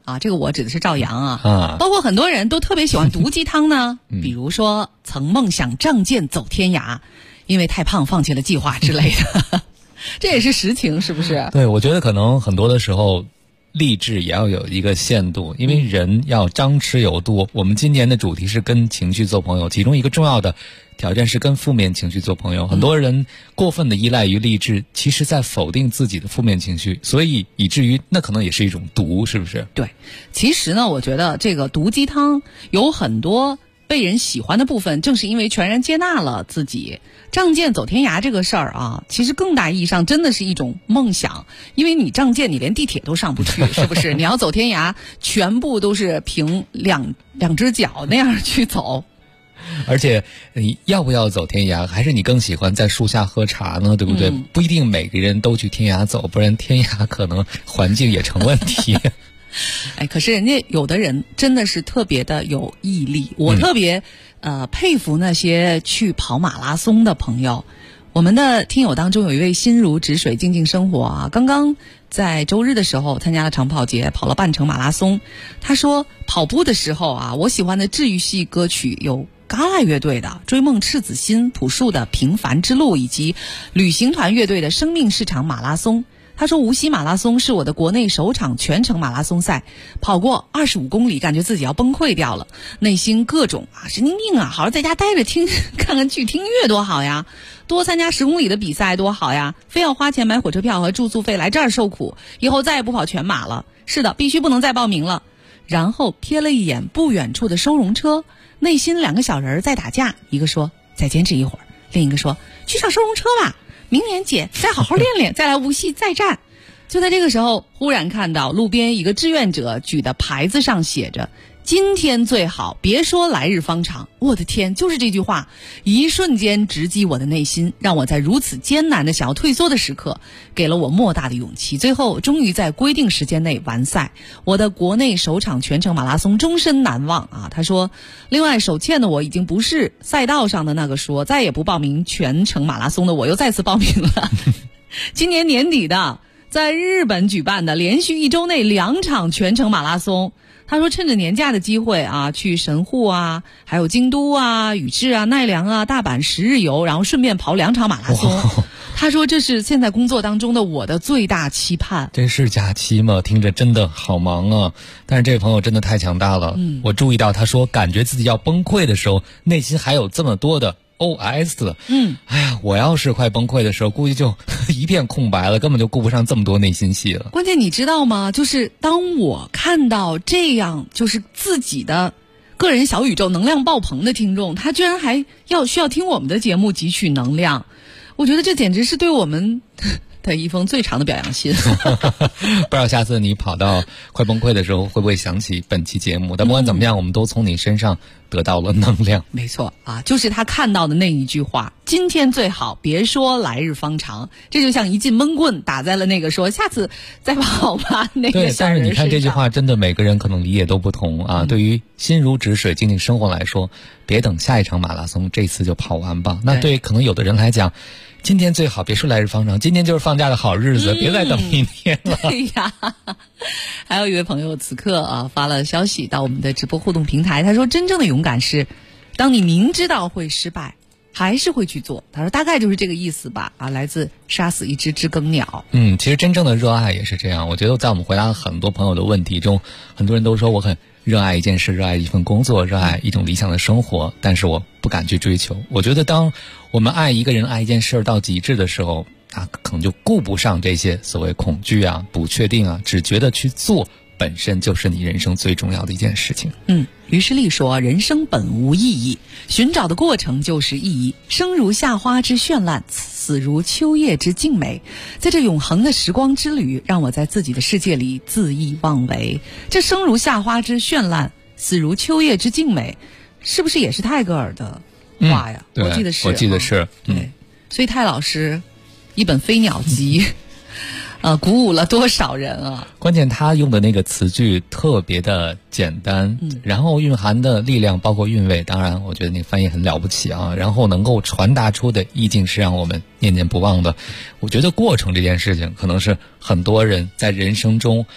啊，这个我指的是赵阳啊，包括很多人都特别喜欢毒鸡汤呢，比如说曾梦想仗剑走天涯，因为太胖放弃了计划之类的，这也是实情，是不是？ 对，我觉得可能很多的时候励志也要有一个限度，因为人要张弛有度。我们今年的主题是跟情绪做朋友，其中一个重要的挑战是跟负面情绪做朋友。很多人过分的依赖于励志，其实在否定自己的负面情绪，所以以至于那可能也是一种毒，是不是？ 对，其实呢，我觉得这个毒鸡汤有很多被人喜欢的部分，正是因为全然接纳了自己。仗剑走天涯这个事儿啊，其实更大意义上真的是一种梦想，因为你仗剑，你连地铁都上不去，是不是？你要走天涯，全部都是凭两只脚那样去走。 而且你要不要走天涯，还是你更喜欢在树下喝茶呢？对不对？不一定每个人都去天涯走，不然天涯可能环境也成问题。 哎，可是人家有的人真的是特别的有毅力，我特别佩服那些去跑马拉松的朋友。我们的听友当中有一位心如止水静静生活啊，刚刚在周日的时候参加了长跑节，跑了半程马拉松。他说跑步的时候啊，我喜欢的治愈系歌曲有嘎啦乐队的《追梦赤子心》，朴树的《平凡之路》，以及旅行团乐队的《生命是场马拉松》。他说无锡马拉松是我的国内首场全程马拉松赛，跑过25公里，感觉自己要崩溃掉了，内心各种神经病啊，好好在家待着看看剧听音乐多好呀，多参加10公里的比赛多好呀，非要花钱买火车票和住宿费来这儿受苦，以后再也不跑全马了，是的，必须不能再报名了。然后瞥了一眼不远处的收容车，内心2个小人在打架，一个说再坚持一会儿，另一个说去上收容车吧，明年姐再好好练练，再来无锡再战。就在这个时候，忽然看到路边一个志愿者举的牌子上写着今天最好，别说来日方长。我的天，就是这句话一瞬间直击我的内心，让我在如此艰难的想要退缩的时刻给了我莫大的勇气。最后终于在规定时间内完赛，我的国内首场全程马拉松终身难忘啊！他说另外手欠的我已经不是赛道上的那个说再也不报名全程马拉松的我，又再次报名了今年年底的在日本举办的连续1周内2场全程马拉松。他说趁着年假的机会啊，去神户啊，还有京都啊、宇治啊、奈良啊、大阪10日游，然后顺便跑2场马拉松。他说这是现在工作当中的我的最大期盼。 这是假期吗？听着真的好忙啊！但是这位朋友真的太强大了。我注意到他说感觉自己要崩溃的时候，内心还有这么多的OS。哎呀，我要是快崩溃的时候，估计就一片空白了，根本就顾不上这么多内心戏了。 关键你知道吗？就是当我看到这样，就是自己的个人小宇宙能量爆棚的听众，他居然还需要听我们的节目汲取能量，我觉得这简直是对我们的一封最长的表扬信。 不知道下次你跑到快崩溃的时候会不会想起本期节目，但不管怎么样，我们都从你身上得到了能量。 没错啊，就是他看到的那一句话，今天最好，别说来日方长。这就像一记闷棍打在了那个说下次再跑吧那个小人身上。对，但是你看这句话真的每个人可能理解都不同啊。对于心如止水静静生活来说，别等下一场马拉松，这次就跑完吧。那对可能有的人来讲，今天最好，别说来日方长，今天就是放假的好日子，别再等明天了。 对呀，还有一位朋友此刻发了消息到我们的直播互动平台，他说真正的勇敢是当你明知道会失败还是会去做。他说大概就是这个意思吧。来自杀死一只知更鸟。 其实真正的热爱也是这样。我觉得在我们回答很多朋友的问题中，很多人都说我很热爱一件事，热爱一份工作，热爱一种理想的生活，但是我不敢去追求。我觉得当我们爱一个人、爱一件事到极致的时候，可能就顾不上这些所谓恐惧啊、不确定啊，只觉得去做本身就是你人生最重要的一件事情。 于是力说人生本无意义，寻找的过程就是意义。生如夏花之绚烂，死如秋叶之静美。在这永恒的时光之旅，让我在自己的世界里恣意妄为。这生如夏花之绚烂，死如秋叶之静美，是不是也是泰戈尔的话呀？ 对， 我记得是。对，所以泰老师一本飞鸟集鼓舞了多少人啊！ 关键他用的那个词句特别的简单，然后蕴含的力量包括韵味，当然我觉得那个翻译很了不起啊，然后能够传达出的意境是让我们念念不忘的。我觉得过程这件事情可能是很多人在人生中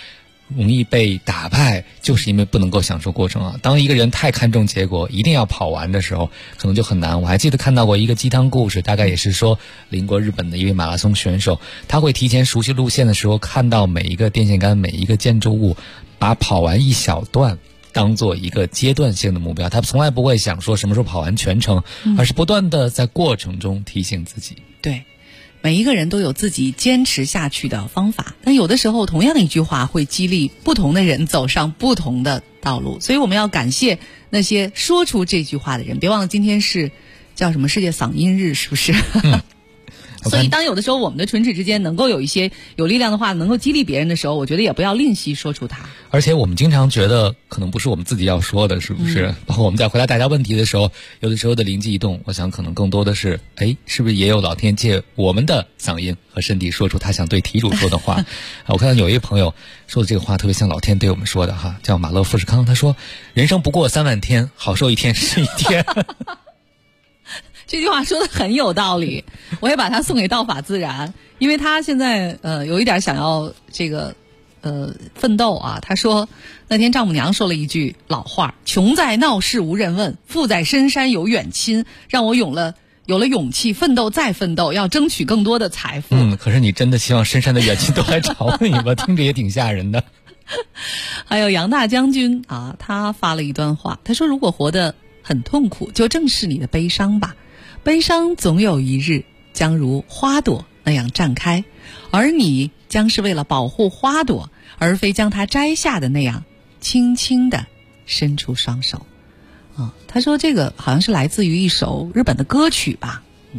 容易被打败，就是因为不能够享受过程啊。当一个人太看重结果，一定要跑完的时候，可能就很难。我还记得看到过一个鸡汤故事，大概也是说邻国日本的一位马拉松选手，他会提前熟悉路线的时候，看到每一个电线杆、每一个建筑物，把跑完一小段当做一个阶段性的目标，他从来不会想说什么时候跑完全程，而是不断的在过程中提醒自己。 对，每一个人都有自己坚持下去的方法，但有的时候同样的一句话会激励不同的人走上不同的道路，所以我们要感谢那些说出这句话的人。别忘了今天是叫什么世界嗓音日，是不是？所以当有的时候我们的唇齿之间能够有一些有力量的话能够激励别人的时候，我觉得也不要吝惜说出它。 而且我们经常觉得可能不是我们自己要说的，是不是？包括我们在回答大家问题的时候，有的时候的灵机一动，我想可能更多的是是不是也有老天借我们的嗓音和身体说出他想对题主说的话。我看到有一位朋友说的这个话特别像老天对我们说的哈，叫马勒富士康，他说人生不过3万天，好受一天是一天。 这句话说的很有道理，我也把它送给道法自然，因为他现在有一点想要这个奋斗啊。他说那天丈母娘说了一句老话，穷在闹市无人问，富在深山有远亲，让我有了勇气奋斗再奋斗，要争取更多的财富。 可是你真的希望深山的远亲都来找你吗？听着也挺吓人的。 还有杨大将军啊，他发了一段话，他说如果活得很痛苦，就正视你的悲伤吧，悲伤总有一日将如花朵那样绽开，而你将是为了保护花朵，而非将它摘下的那样轻轻地伸出双手。他说这个好像是来自于一首日本的歌曲吧。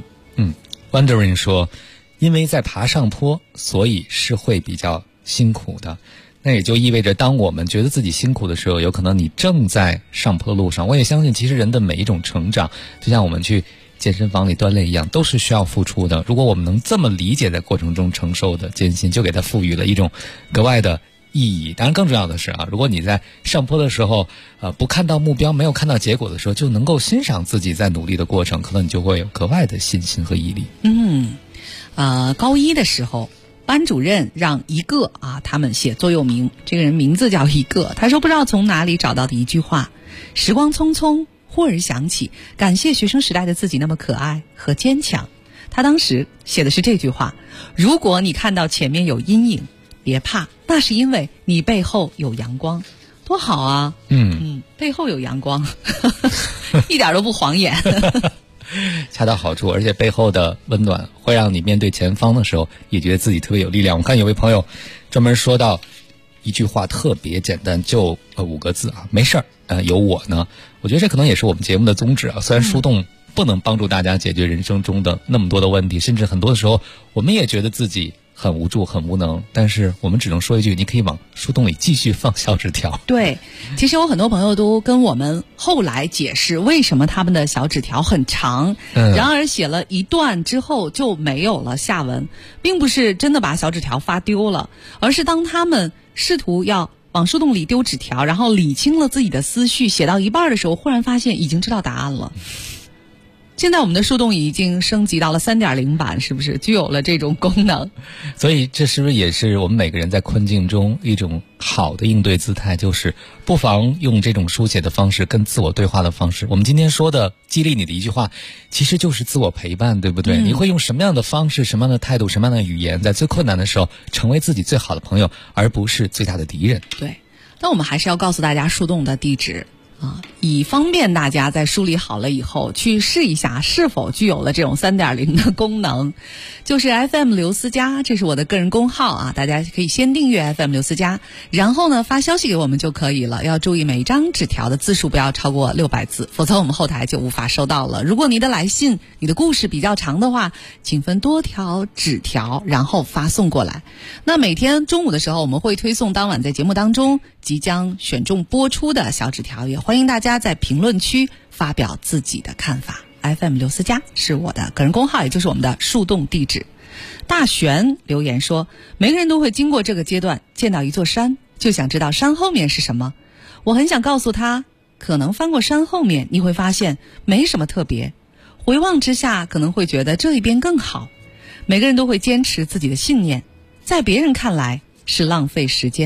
Wondering 说因为在爬上坡，所以是会比较辛苦的。那也就意味着当我们觉得自己辛苦的时候，有可能你正在上坡的路上。我也相信其实人的每一种成长，就像我们去健身房里锻炼一样，都是需要付出的。如果我们能这么理解在过程中承受的艰辛，就给它赋予了一种格外的意义。当然更重要的是如果你在上坡的时候不看到目标，没有看到结果的时候，就能够欣赏自己在努力的过程，可能你就会有格外的信心和毅力。 高一的时候班主任让一个他们写座右铭，这个人名字叫一个，他说不知道从哪里找到的一句话，时光匆匆忽而想起，感谢学生时代的自己那么可爱和坚强。他当时写的是这句话，如果你看到前面有阴影，别怕，那是因为你背后有阳光。多好啊。背后有阳光一点都不晃眼。 恰到好处，而且背后的温暖会让你面对前方的时候也觉得自己特别有力量。我看有位朋友专门说到一句话特别简单，就5个字没事儿，有我呢。我觉得这可能也是我们节目的宗旨虽然树洞不能帮助大家解决人生中的那么多的问题，甚至很多的时候我们也觉得自己很无助很无能，但是我们只能说一句，你可以往树洞里继续放小纸条。 对，其实有很多朋友都跟我们后来解释为什么他们的小纸条很长，然而写了一段之后就没有了下文，并不是真的把小纸条发丢了，而是当他们试图要往树洞里丢纸条，然后理清了自己的思绪，写到一半的时候忽然发现已经知道答案了。现在我们的树洞已经升级到了 3.0 版，是不是具有了这种功能？ 所以这是不是也是我们每个人在困境中一种好的应对姿态，就是不妨用这种书写的方式跟自我对话的方式。我们今天说的激励你的一句话其实就是自我陪伴，对不对？你会用什么样的方式，什么样的态度，什么样的语言，在最困难的时候成为自己最好的朋友，而不是最大的敌人。 对，但我们还是要告诉大家树洞的地址以方便大家在梳理好了以后去试一下是否具有了这种 3.0 的功能。就是 FM 刘思佳，这是我的个人公号大家可以先订阅 FM 刘思佳，然后呢发消息给我们就可以了。要注意每一张纸条的字数不要超过600字，否则我们后台就无法收到了。如果你的来信你的故事比较长的话，请分多条纸条然后发送过来。那每天中午的时候我们会推送当晚在节目当中即将选中播出的小纸条，也欢迎大家在评论区发表自己的看法。FM 刘思佳是我的个人公号，也就是我们的树洞地址。大玄留言说，每个人都会经过这个阶段，见到一座山就想知道山后面是什么。我很想告诉他，可能翻过山后面你会发现没什么特别，回望之下可能会觉得这一边更好。每个人都会坚持自己的信念，在别人看来是浪费时间，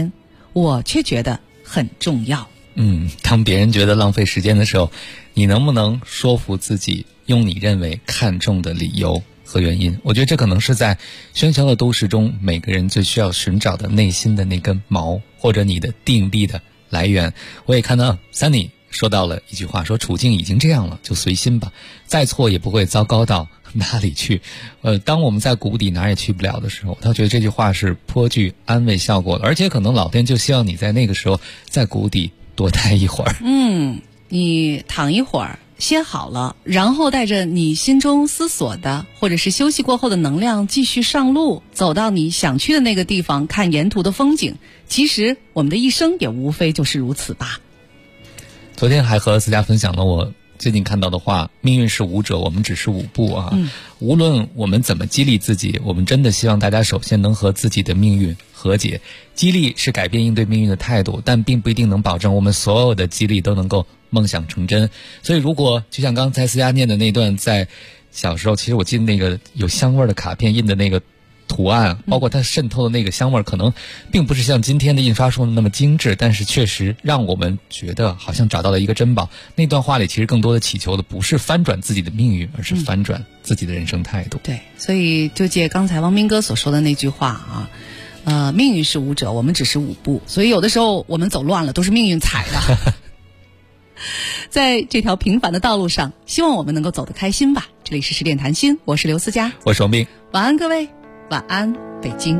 我却觉得很重要。 当别人觉得浪费时间的时候，你能不能说服自己用你认为看重的理由和原因？我觉得这可能是在喧嚣的都市中每个人最需要寻找的内心的那根毛，或者你的定力的来源。我也看到 Sunny 说到了一句话，说处境已经这样了，就随心吧，再错也不会糟糕到哪里去。当我们在谷底哪也去不了的时候，他觉得这句话是颇具安慰效果的，而且可能老天就希望你在那个时候在谷底多待一会儿。 你躺一会儿歇好了，然后带着你心中思索的或者是休息过后的能量继续上路，走到你想去的那个地方，看沿途的风景。其实我们的一生也无非就是如此吧。 昨天还和思佳分享了我最近看到的话，命运是舞者，我们只是舞步啊。无论我们怎么激励自己，我们真的希望大家首先能和自己的命运和解。激励是改变应对命运的态度，但并不一定能保证我们所有的激励都能够梦想成真。所以如果就像刚才思佳念的那段，在小时候，其实我记得那个有香味的卡片印的那个图案，包括它渗透的那个香味，可能并不是像今天的印刷术那么精致，但是确实让我们觉得好像找到了一个珍宝。那段话里其实更多的祈求的不是翻转自己的命运，而是翻转自己的人生态度。 对，所以就借刚才汪斌哥所说的那句话啊，命运是舞者，我们只是舞步。所以有的时候我们走乱了，都是命运踩的。在这条平凡的道路上，希望我们能够走得开心吧。这里是10点谈心，我是刘思佳， 我是王斌。 晚安各位，晚安北京。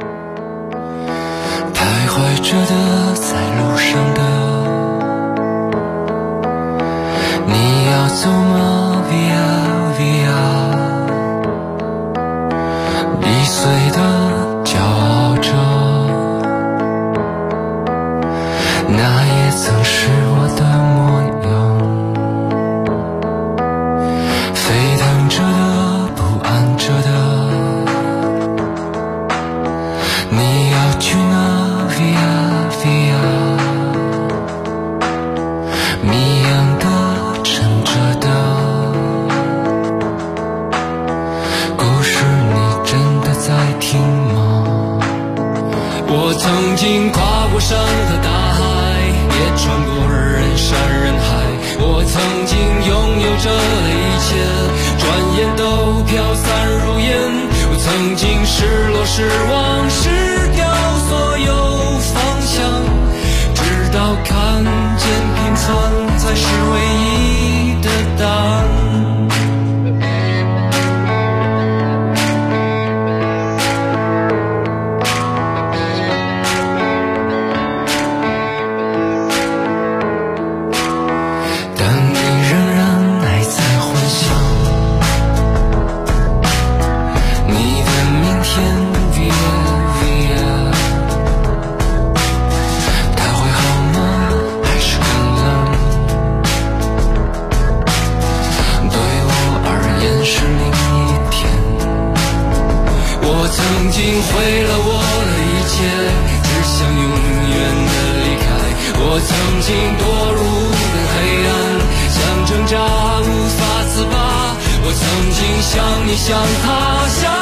徘徊着的，在路上的，你要走吗 ？Via Via， 易碎的骄傲着，那也曾是我的模样。沸腾着的，不安着的，你要去哪 ？Via Via， 谜样的，沉着的，故事你真的在听吗？我曾经跨过山和大海，也穿过人山人海。我曾经拥有着的一切，转眼都飘散如烟。我曾经失落失望失掉所有方向，直到看见平凡才是唯一的答案。曾经毁了我的一切，只想永远的离开。我曾经堕入黑暗，想挣扎无法自拔。我曾经像你像他像